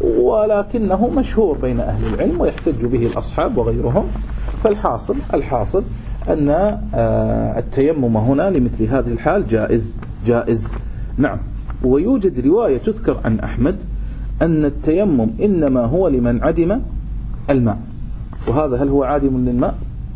ولكنه مشهور بين أهل العلم ويحتج به الأصحاب وغيرهم. فالحاصل الحاصل أن التيمم هنا لمثل هذه الحال جائز جائز نعم. ويوجد رواية تذكر عن أحمد أن التيمم إنما هو لمن عدم الماء، وهذا هل هو عادم للماء؟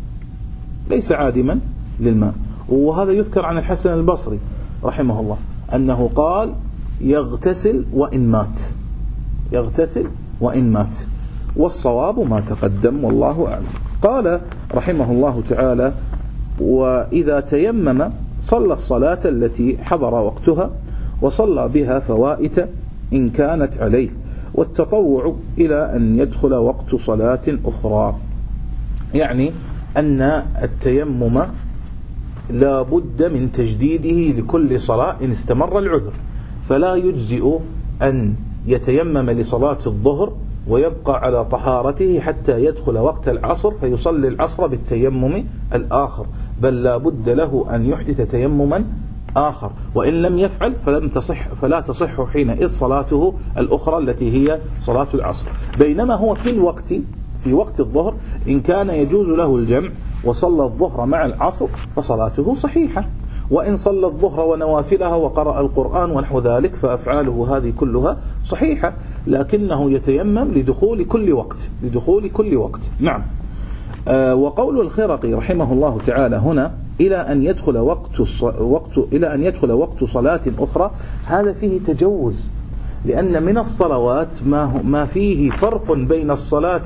ليس عادما للماء. وهذا يذكر عن الحسن البصري رحمه الله أنه قال: يغتسل وإن مات، يغتسل وإن مات، والصواب ما تقدم والله أعلم. قال رحمه الله تعالى: وإذا تيمم صلى الصلاة التي حضر وقتها وصلى بها فوائت إن كانت عليه، والتطوع إلى أن يدخل وقت صلاة أخرى. يعني أن التيمم لا بد من تجديده لكل صلاة إن استمر العذر، فلا يجزئ أن يتيمم لصلاة الظهر ويبقى على طهارته حتى يدخل وقت العصر فيصلي العصر بالتيمم الآخر، بل لا بد له أن يحدث تيمما آخر، وإن لم يفعل فلم تصح فلا تصح حينئذ صلاته الأخرى التي هي صلاة العصر. بينما هو في الوقت في وقت الظهر إن كان يجوز له الجمع وصلى الظهر مع العصر فصلاته صحيحة، وإن صلى الظهر ونوافلها وقرأ القرآن ونحو ذلك فأفعاله هذه كلها صحيحة، لكنه يتيمم لدخول كل وقت لدخول كل وقت نعم. آه وقول الخرقي رحمه الله تعالى هنا: إلى أن يدخل وقت وقت إلى أن يدخل وقت صلاة أخرى، هذا فيه تجوز، لأن من الصلوات ما ما فيه فرق بين الصلاة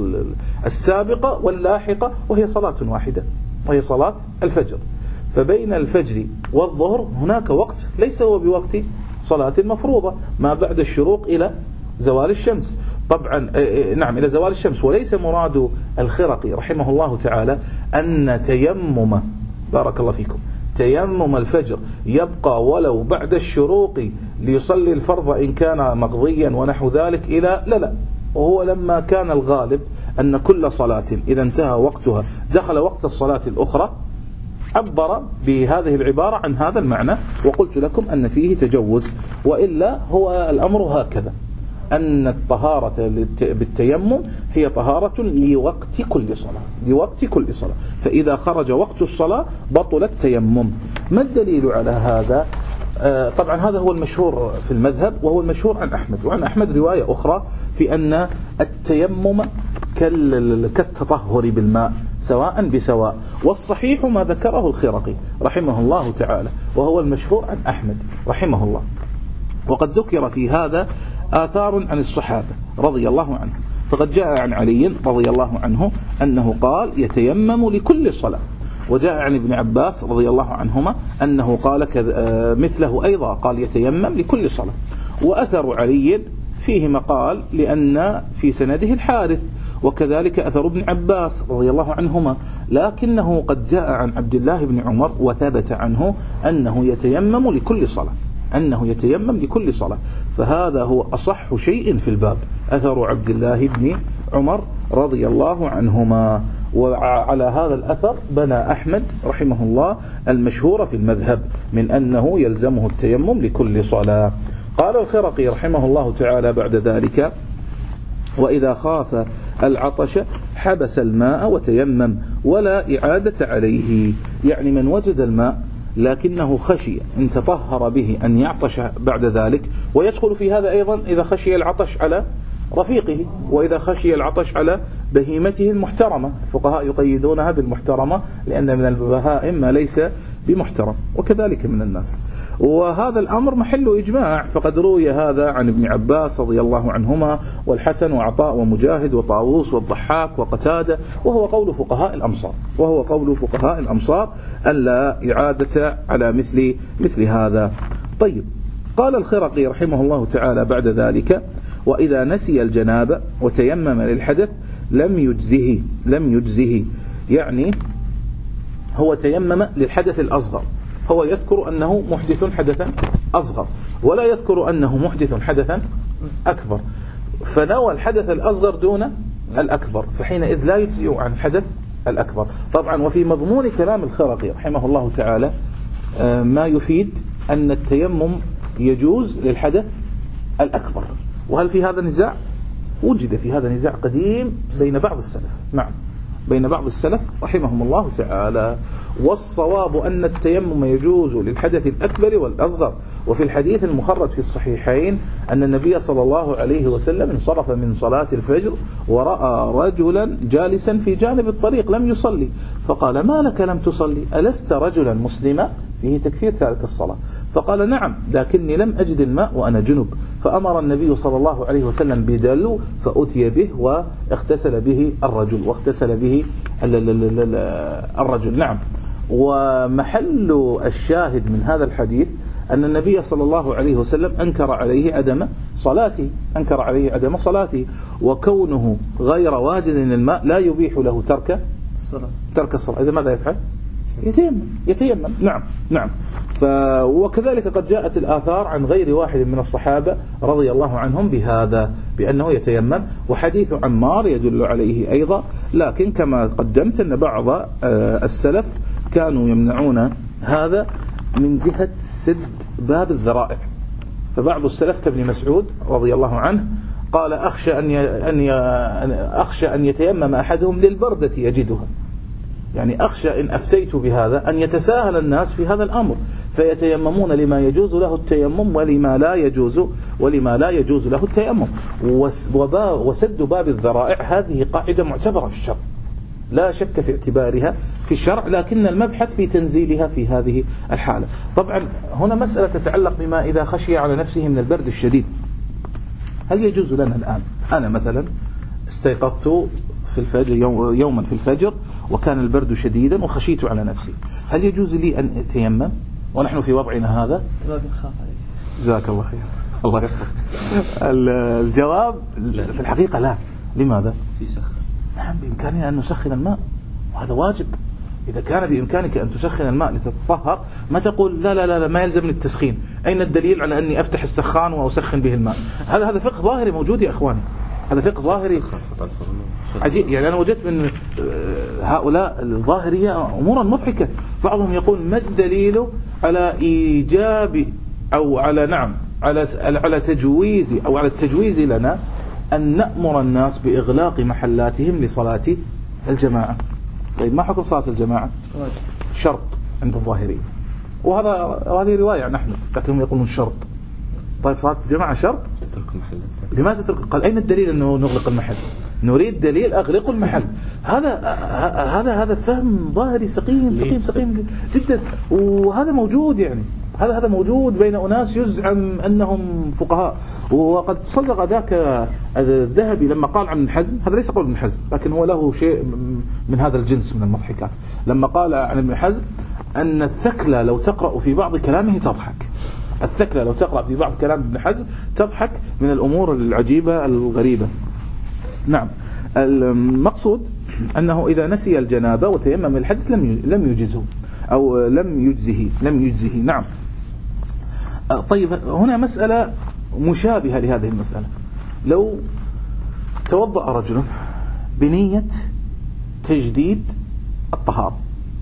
السابقة واللاحقة، وهي صلاة واحدة، وهي صلاة الفجر. فبين الفجر والظهر هناك وقت ليس هو بوقت صلاة المفروضة، ما بعد الشروق إلى زوال الشمس. طبعا نعم إلى زوال الشمس. وليس مراد الخرقي رحمه الله تعالى أن تيمم بارك الله فيكم تيمم الفجر يبقى ولو بعد الشروق ليصلي الفرض إن كان مقضيا ونحو ذلك إلى لا لا وهو لما كان الغالب أن كل صلاة إذا انتهى وقتها دخل وقت الصلاة الأخرى، عبر بهذه العبارة عن هذا المعنى، وقلت لكم أن فيه تجوز. وإلا هو الأمر هكذا، أن الطهارة بالتيمم هي طهارة لوقت كل صلاة لوقت كل صلاة فإذا خرج وقت الصلاة بطل التيمم. ما الدليل على هذا؟ آه طبعا هذا هو المشهور في المذهب، وهو المشهور عن أحمد، وعن أحمد رواية أخرى في أن التيمم كالتطهر بالماء سواء بسواء، والصحيح ما ذكره الخرقي رحمه الله تعالى، وهو المشهور عن أحمد رحمه الله. وقد ذكر في هذا آثار عن الصحابة رضي الله عنهم، فقد جاء عن علي رضي الله عنه أنه قال: يتيمم لكل صلاة، وجاء عن ابن عباس رضي الله عنهما أنه قال مثله أيضا، قال يتيمم لكل صلاة. وأثر علي فيه مقال لأن في سنده الحارث، وكذلك أثر ابن عباس رضي الله عنهما، لكنه قد جاء عن عبد الله بن عمر وثبت عنه أنه يتيمم لكل صلاة أنه يتيمم لكل صلاة فهذا هو أصح شيء في الباب، أثر عبد الله بن عمر رضي الله عنهما. وعلى هذا الأثر بنى أحمد رحمه الله المشهور في المذهب من أنه يلزمه التيمم لكل صلاة. قال الخرقي رحمه الله تعالى بعد ذلك: وإذا خاف العطش حبس الماء وتيمم ولا إعادة عليه. يعني من وجد الماء لكنه خشي إن تطهر به أن يعطش بعد ذلك، ويدخل في هذا أيضا إذا خشي العطش على رفيقه، وإذا خشي العطش على بهيمته المحترمة. الفقهاء يقيدونها بالمحترمة لأن من البهائم ما ليس بمحترم، وكذلك من الناس. وهذا الأمر محل إجماع، فقد روي هذا عن ابن عباس رضي الله عنهما والحسن وعطاء ومجاهد وطاووس والضحاك وقتادة، وهو قول فقهاء الأمصار وهو قول فقهاء الأمصار ألا إعادة على مثل مثل هذا. طيب، قال الخرقي رحمه الله تعالى بعد ذلك: وإذا نسي الجنابة وتيمم للحدث لم يجزه لم يجزه يعني هو تيمم للحدث الأصغر، هو يذكر أنه محدث حدثا أصغر ولا يذكر أنه محدث حدثا أكبر، فنوى الحدث الأصغر دون الأكبر، فحينئذ لا يجزئ عن الحدث الأكبر. طبعا وفي مضمون كلام الخرقي رحمه الله تعالى ما يفيد أن التيمم يجوز للحدث الأكبر. وهل في هذا نزاع؟ وجد في هذا نزاع قديم بين بعض السلف، نعم بين بعض السلف رحمهم الله تعالى. والصواب أن التيمم يجوز للحدث الأكبر والأصغر. وفي الحديث المخرج في الصحيحين أن النبي صلى الله عليه وسلم انصرف من صلاة الفجر ورأى رجلا جالسا في جانب الطريق لم يصلي، فقال: ما لك لم تصلي؟ ألست رجلا مسلما؟ فيه تكفير تارك الصلاة. فقال نعم لكني لم أجد الماء وأنا جنب. فأمر النبي صلى الله عليه وسلم بدلو فأتي به واغتسل به الرجل واغتسل به الرجل. نعم. ومحل الشاهد من هذا الحديث أن النبي صلى الله عليه وسلم أنكر عليه عدم صلاته أنكر عليه عدم صلاته وكونه غير واجد الماء لا يبيح له ترك الصلاة ترك الصلاة. إذا ماذا يفعل؟ يتيمم يتيمم نعم نعم. ف وكذلك قد جاءت الآثار عن غير واحد من الصحابة رضي الله عنهم بهذا بأنه يتيمم، وحديث عمار يدل عليه أيضا. لكن كما قدمت أن بعض السلف كانوا يمنعون هذا من جهة سد باب الذرائع. فبعض السلف كابن مسعود رضي الله عنه قال أخشى أن ي... أن ي... أخشى أن يتيمم أحدهم للبردة يجدها، يعني أخشى إن أفتيت بهذا أن يتساهل الناس في هذا الأمر فيتيممون لما يجوز له التيمم ولما لا يجوز ولما لا يجوز له التيمم. وسد باب الذرائع هذه قاعدة معتبرة في الشرع لا شك في اعتبارها في الشرع، لكن المبحث في تنزيلها في هذه الحالة. طبعا هنا مسألة تتعلق بما إذا خشي على نفسه من البرد الشديد. هل يجوز لنا الآن أنا مثلا استيقظت في الفجر يوما في الفجر وكان البرد شديدا وخشيت على نفسي، هل يجوز لي أن أتيمم ونحن في وضعنا هذا؟ الجواب يخاف عليك. جزاك الله خير. الله يحفظك. الجواب في الحقيقة لا. لماذا؟ في سخن. نعم بإمكاننا أن نسخن الماء وهذا واجب. إذا كان بإمكانك أن تسخن الماء لتتطهر ما تقول لا لا لا ما يلزمني التسخين. أين الدليل على أني أفتح السخان وأسخن به الماء؟ هذا هذا فقه ظاهري موجود يا أخواني، هذا فقه ظاهري عجيب. يعني أنا وجدت من هؤلاء الظاهرية أمورا مضحكة. بعضهم يقول ما الدليل على إيجاب أو على نعم على على تجويز أو على التجويز لنا أن نأمر الناس بإغلاق محلاتهم لصلاة الجماعة. طيب ما حكم صلاة الجماعة؟ شرط عند الظاهرية، وهذا وهذه رواية نحن لكنهم يقولون شرط. طيب صلاة الجماعة شرط؟ تترك المحل. لماذا تترك؟ قال أين الدليل أنه نغلق المحل؟ نريد دليل أغلقوا المحل. هذا هذا هذا فهم ظاهري سقيم سقيم سقيم جدا، وهذا موجود يعني هذا هذا موجود بين أناس يزعم أنهم فقهاء. وقد صدق ذاك الذهبي لما قال عن ابن حزم، هذا ليس قول ابن حزم لكن هو له شيء من هذا الجنس من المضحكات، لما قال عن ابن حزم أن الثكلى لو تقرأ في بعض كلامه تضحك. الثكلى لو تقرأ في بعض كلام ابن حزم تضحك من الأمور العجيبة الغريبة. نعم. المقصود أنه إذا نسي الجنابة وتيمم الحدث لم لم يجزه أو لم يجزه لم يجزه. نعم. طيب هنا مسألة مشابهة لهذه المسألة. لو توضأ رجل بنية تجديد الطهارة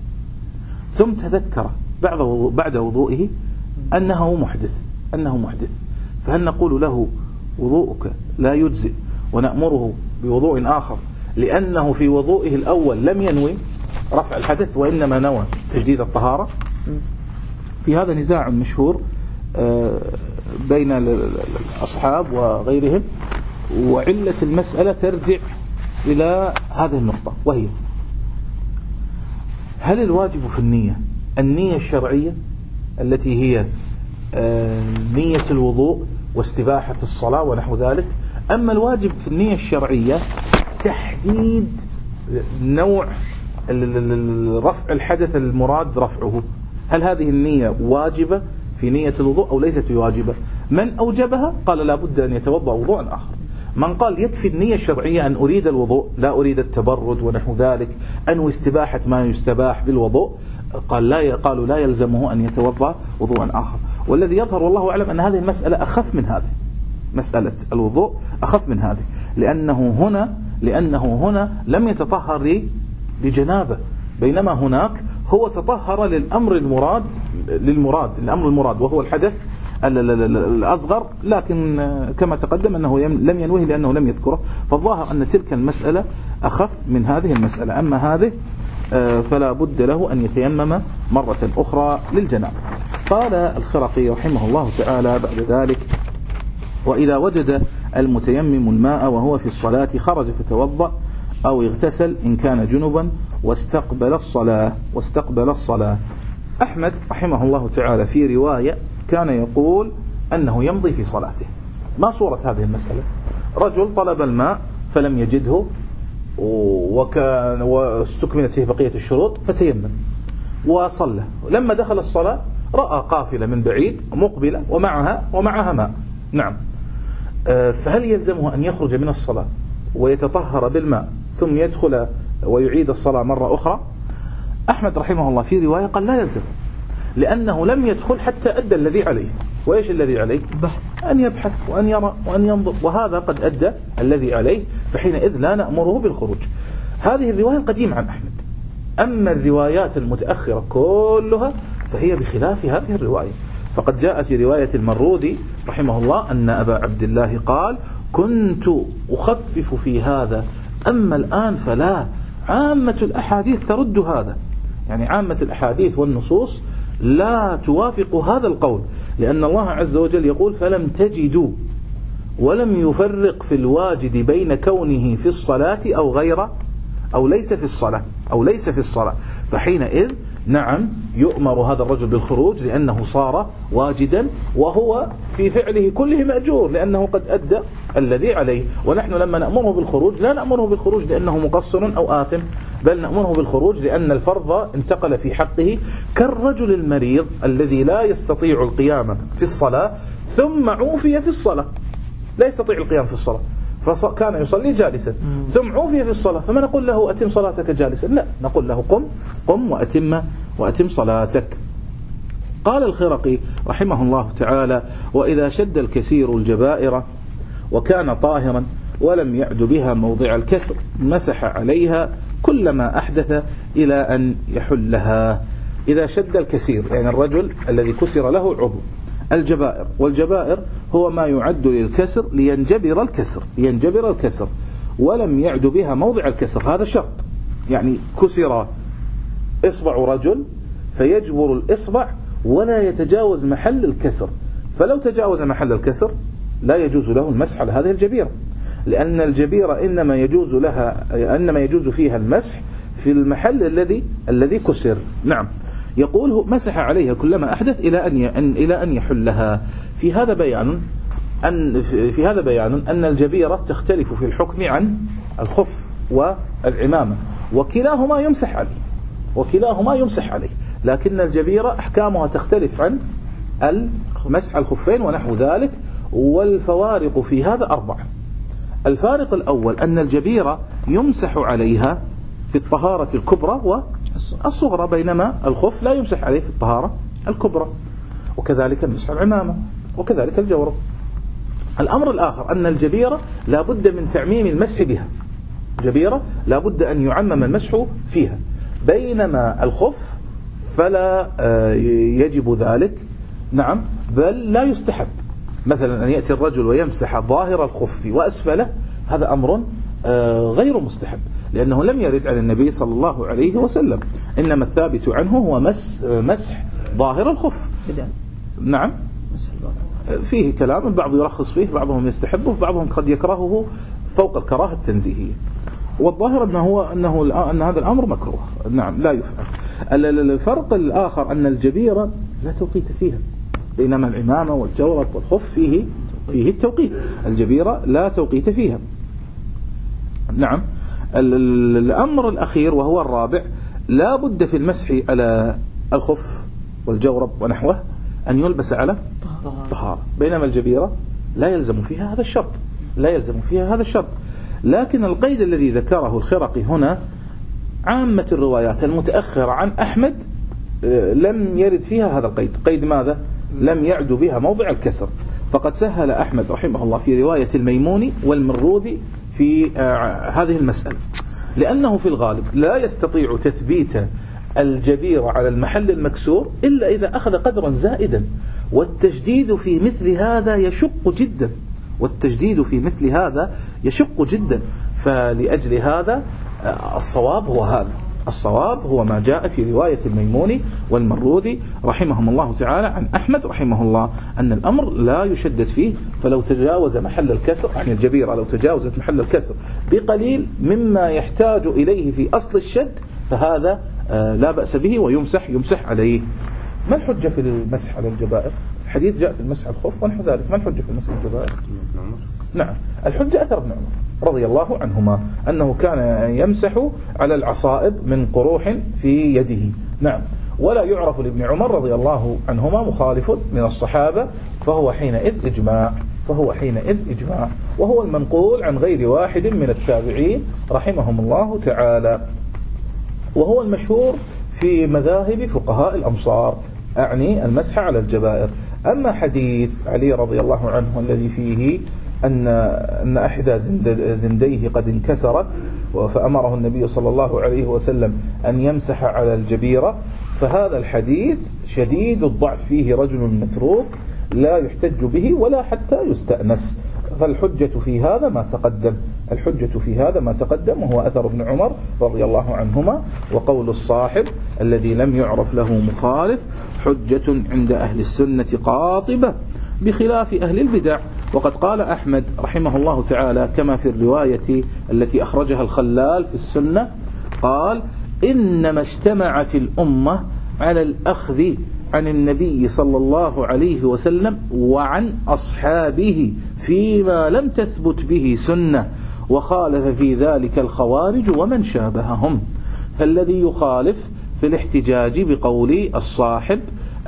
ثم تذكر بعد بعد وضوئه أنه محدث أنه محدث فهل نقول له وضوءك لا يجزئ ونأمره بوضوء آخر لأنه في وضوئه الأول لم ينوي رفع الحدث وإنما نوى تجديد الطهارة؟ في هذا نزاع مشهور بين الأصحاب وغيرهم، وعلة المسألة ترجع إلى هذه النقطة، وهي هل الواجب في النية النية الشرعية التي هي نية الوضوء واستباحة الصلاة ونحو ذلك، أما الواجب في النية الشرعية تحديد نوع رفع الحدث المراد رفعه؟ هل هذه النية واجبة في نية الوضوء أو ليست بواجبة؟ من أوجبها قال لا بد أن يتوضأ وضوءا آخر. من قال يكفي النية الشرعية أن أريد الوضوء لا أريد التبرد ونحو ذلك أنو استباحة ما يستباح بالوضوء، قال لا قالوا لا يلزمه أن يتوضأ وضوءا آخر. والذي يظهر والله أعلم أن هذه المسألة أخف من هذه، مسألة الوضوء أخف من هذه، لأنه هنا لأنه هنا لم يتطهر لجنابه، بينما هناك هو تطهر للأمر المراد للمراد الأمر المراد وهو الحدث الأصغر، لكن كما تقدم أنه لم ينوه لأنه لم يذكره. فالظاهر أن تلك المسألة أخف من هذه المسألة، أما هذه فلا بد له أن يتيمم مرة أخرى للجنابة. قال الخرقي رحمه الله تعالى بعد ذلك: وإذا وجد المتيمم الماء وهو في الصلاة خرج فتوضأ أو اغتسل إن كان جنبا واستقبل الصلاة واستقبل الصلاة. أحمد رحمه الله تعالى في رواية كان يقول أنه يمضي في صلاته. ما صورة هذه المسألة؟ رجل طلب الماء فلم يجده وكان واستكملت فيه بقية الشروط فتيمم وصلى. لما دخل الصلاة رأى قافلة من بعيد مقبلة ومعها ومعها ماء. نعم. فهل يلزمه أن يخرج من الصلاة ويتطهر بالماء ثم يدخل ويعيد الصلاة مرة أخرى؟ أحمد رحمه الله في رواية قال لا يلزم، لأنه لم يدخل حتى أدى الذي عليه. وإيش الذي عليه؟ بحث. أن يبحث وأن يرى وأن ينظر، وهذا قد أدى الذي عليه، فحينئذ لا نأمره بالخروج. هذه الرواية القديمة عن أحمد. أما الروايات المتأخرة كلها فهي بخلاف هذه الرواية. فقد جاء في رواية المرودي رحمه الله أن أبا عبد الله قال: كنت أخفف في هذا، أما الآن فلا. عامة الأحاديث ترد هذا، يعني عامة الأحاديث والنصوص لا توافق هذا القول، لأن الله عز وجل يقول: فلم تجدوا، ولم يفرق في الواجد بين كونه في الصلاة أو غير أو ليس في الصلاة أو ليس في الصلاة. فحينئذ نعم يؤمر هذا الرجل بالخروج لأنه صار واجدا، وهو في فعله كله مأجور لأنه قد أدى الذي عليه. ونحن لما نأمره بالخروج لا نأمره بالخروج لأنه مقصر أو آثم، بل نأمره بالخروج لأن الفرض انتقل في حقه، كالرجل المريض الذي لا يستطيع القيام في الصلاة ثم عوفي في الصلاة، لا يستطيع القيام في الصلاة فكان يصلي جالسا ثم عوفي في الصلاة، فما نقول له أتم صلاتك جالسا، لا، نقول له قم قم وأتم وأتم صلاتك. قال الخرقي رحمه الله تعالى: وإذا شد الكثير الجبائر وكان طاهرا ولم يعد بها موضع الكسر مسح عليها كلما أحدث إلى أن يحلها. إذا شد الكثير يعني الرجل الذي كسر له عضو، الجبائر، والجبائر هو ما يعد للكسر لينجبر الكسر لينجبر الكسر ولم يعد بها موضع الكسر. هذا شرط، يعني كسر إصبع رجل فيجبر الإصبع ولا يتجاوز محل الكسر، فلو تجاوز محل الكسر لا يجوز له المسح على هذه الجبيرة، لأن الجبيرة إنما يجوز لها إنما يجوز فيها المسح في المحل الذي الذي كسر. نعم. يقول مسح عليها كلما أحدث إلى أن إلى أن يحلها. في هذا بيان أن في هذا بيان أن الجبيرة تختلف في الحكم عن الخف والعمامة، وكلاهما يمسح عليه وكلاهما يمسح عليه لكن الجبيرة أحكامها تختلف عن المسح الخفين ونحو ذلك. والفوارق في هذا أربعة. الفارق الأول أن الجبيرة يمسح عليها في الطهارة الكبرى والصغرى، بينما الخف لا يمسح عليه في الطهارة الكبرى، وكذلك المسح العمامة وكذلك الجورب. الأمر الآخر أن الجبيرة لا بد من تعميم المسح بها، جبيرة لا بد أن يعمم المسح فيها، بينما الخف فلا يجب ذلك. نعم، بل لا يستحب مثلا أن يأتي الرجل ويمسح ظاهر الخف وأسفله، هذا أمر غير مستحب، لأنه لم يرد عن النبي صلى الله عليه وسلم، إنما الثابت عنه هو مس مسح ظاهر الخف. نعم، فيه كلام، البعض يرخص فيه، بعضهم يستحبه، بعضهم قد يكرهه فوق الكراهة التنزيهية، والظاهر أنه هو أنه أن هذا الأمر مكروه. نعم، لا يفعل. الفرق الآخر أن الجبيرة لا توقيت فيها، بينما العمامة والجورب والخف فيه فيه التوقيت، الجبيرة لا توقيت فيها. نعم. الأمر الأخير وهو الرابع، لا بد في المسح على الخف والجورب ونحوه أن يلبس على طهارة، بينما الجبيرة لا يلزم فيها هذا الشرط لا يلزم فيها هذا الشرط لكن القيد الذي ذكره الخرقي هنا، عامة الروايات المتأخرة عن أحمد لم يرد فيها هذا القيد. قيد ماذا؟ لم يعد بها موضع الكسر. فقد سهل أحمد رحمه الله في رواية الميموني والمروذي في هذه المسألة، لأنه في الغالب لا يستطيع تثبيت الجبيرة على المحل المكسور إلا إذا أخذ قدرا زائدا، والتجديد في مثل هذا يشق جدا والتجديد في مثل هذا يشق جدا فلأجل هذا الصواب هو هذا الصواب هو ما جاء في رواية الميموني والمروذي رحمهم الله تعالى عن أحمد رحمه الله، أن الأمر لا يشدد فيه، فلو تجاوز محل الكسر، يعني الجبيرة لو تجاوزت محل الكسر بقليل مما يحتاج إليه في أصل الشد فهذا لا بأس به ويمسح يمسح عليه. ما الحجة في المسح على الجبائر؟ حديث جاء في المسح الخف ونحو ذلك. ما الحجة في المسح الجبائر؟ نعم الحجة أثر ابن عمر رضي الله عنهما أنه كان يمسح على العصائب من قروح في يده. نعم. ولا يعرف لابن عمر رضي الله عنهما مخالف من الصحابة، فهو حينئذ إجماع فهو حينئذ إجماع وهو المنقول عن غير واحد من التابعين رحمهم الله تعالى، وهو المشهور في مذاهب فقهاء الأمصار، أعني المسح على الجبائر. أما حديث علي رضي الله عنه الذي فيه أن أن إحدى زنديه قد انكسرت فأمره النبي صلى الله عليه وسلم أن يمسح على الجبيرة، فهذا الحديث شديد الضعف، فيه رجل متروك لا يحتج به ولا حتى يستأنس. فالحجة في هذا ما تقدم الحجة في هذا ما تقدم وهو أثر ابن عمر رضي الله عنهما، وقول الصاحب الذي لم يعرف له مخالف حجة عند أهل السنة قاطبة بخلاف أهل البدع. وقد قال أحمد رحمه الله تعالى كما في الرواية التي أخرجها الخلال في السنة، قال: إنما اجتمعت الأمة على الأخذ عن النبي صلى الله عليه وسلم وعن أصحابه فيما لم تثبت به سنة، وخالف في ذلك الخوارج ومن شابههم. فالذي يخالف في الاحتجاج بقول الصاحب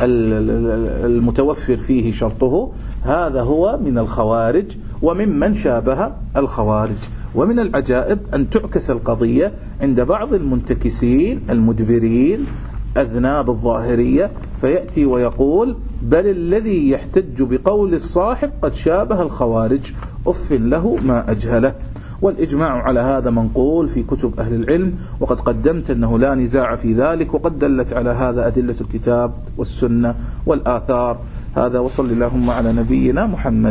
المتوفر فيه شرطه هذا هو من الخوارج وممن شابه الخوارج. ومن العجائب أن تعكس القضية عند بعض المنتكسين المدبرين أذناب الظاهرية، فيأتي ويقول: بل الذي يحتج بقول الصاحب قد شابه الخوارج، أف له ما أجهله. والإجماع على هذا منقول في كتب أهل العلم، وقد قدمت أنه لا نزاع في ذلك، وقد دلت على هذا أدلة الكتاب والسنة والآثار. هذا، وصل اللهم على نبينا محمد.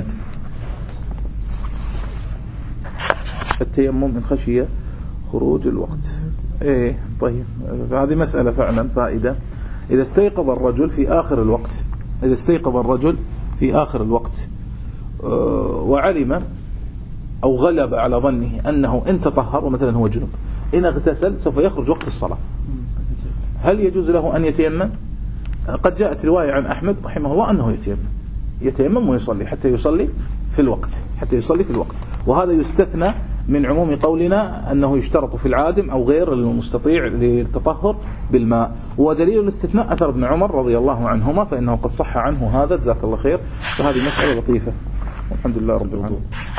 التيمم من خشية خروج الوقت. إيه طيب، هذه مسألة فعلا فائدة. إذا استيقظ الرجل في آخر الوقت إذا استيقظ الرجل في آخر الوقت وعلم أو غلب على ظنه أنه إن تطهر ومثلا هو جنب، إن اغتسل سوف يخرج وقت الصلاة، هل يجوز له أن يتيمم؟ قد جاءت رواية عن أحمد رحمه الله أنه يتيمم يتيمم ويصلي حتى يصلي في الوقت حتى يصلي في الوقت وهذا يستثنى من عموم قولنا أنه يشترط في العادم أو غير المستطيع للتطهر بالماء. ودليل الاستثناء أثر ابن عمر رضي الله عنهما، فإنه قد صح عنه هذا، جزاك الله خير. فهذه مسألة لطيفة، والحمد لله رب العالمين.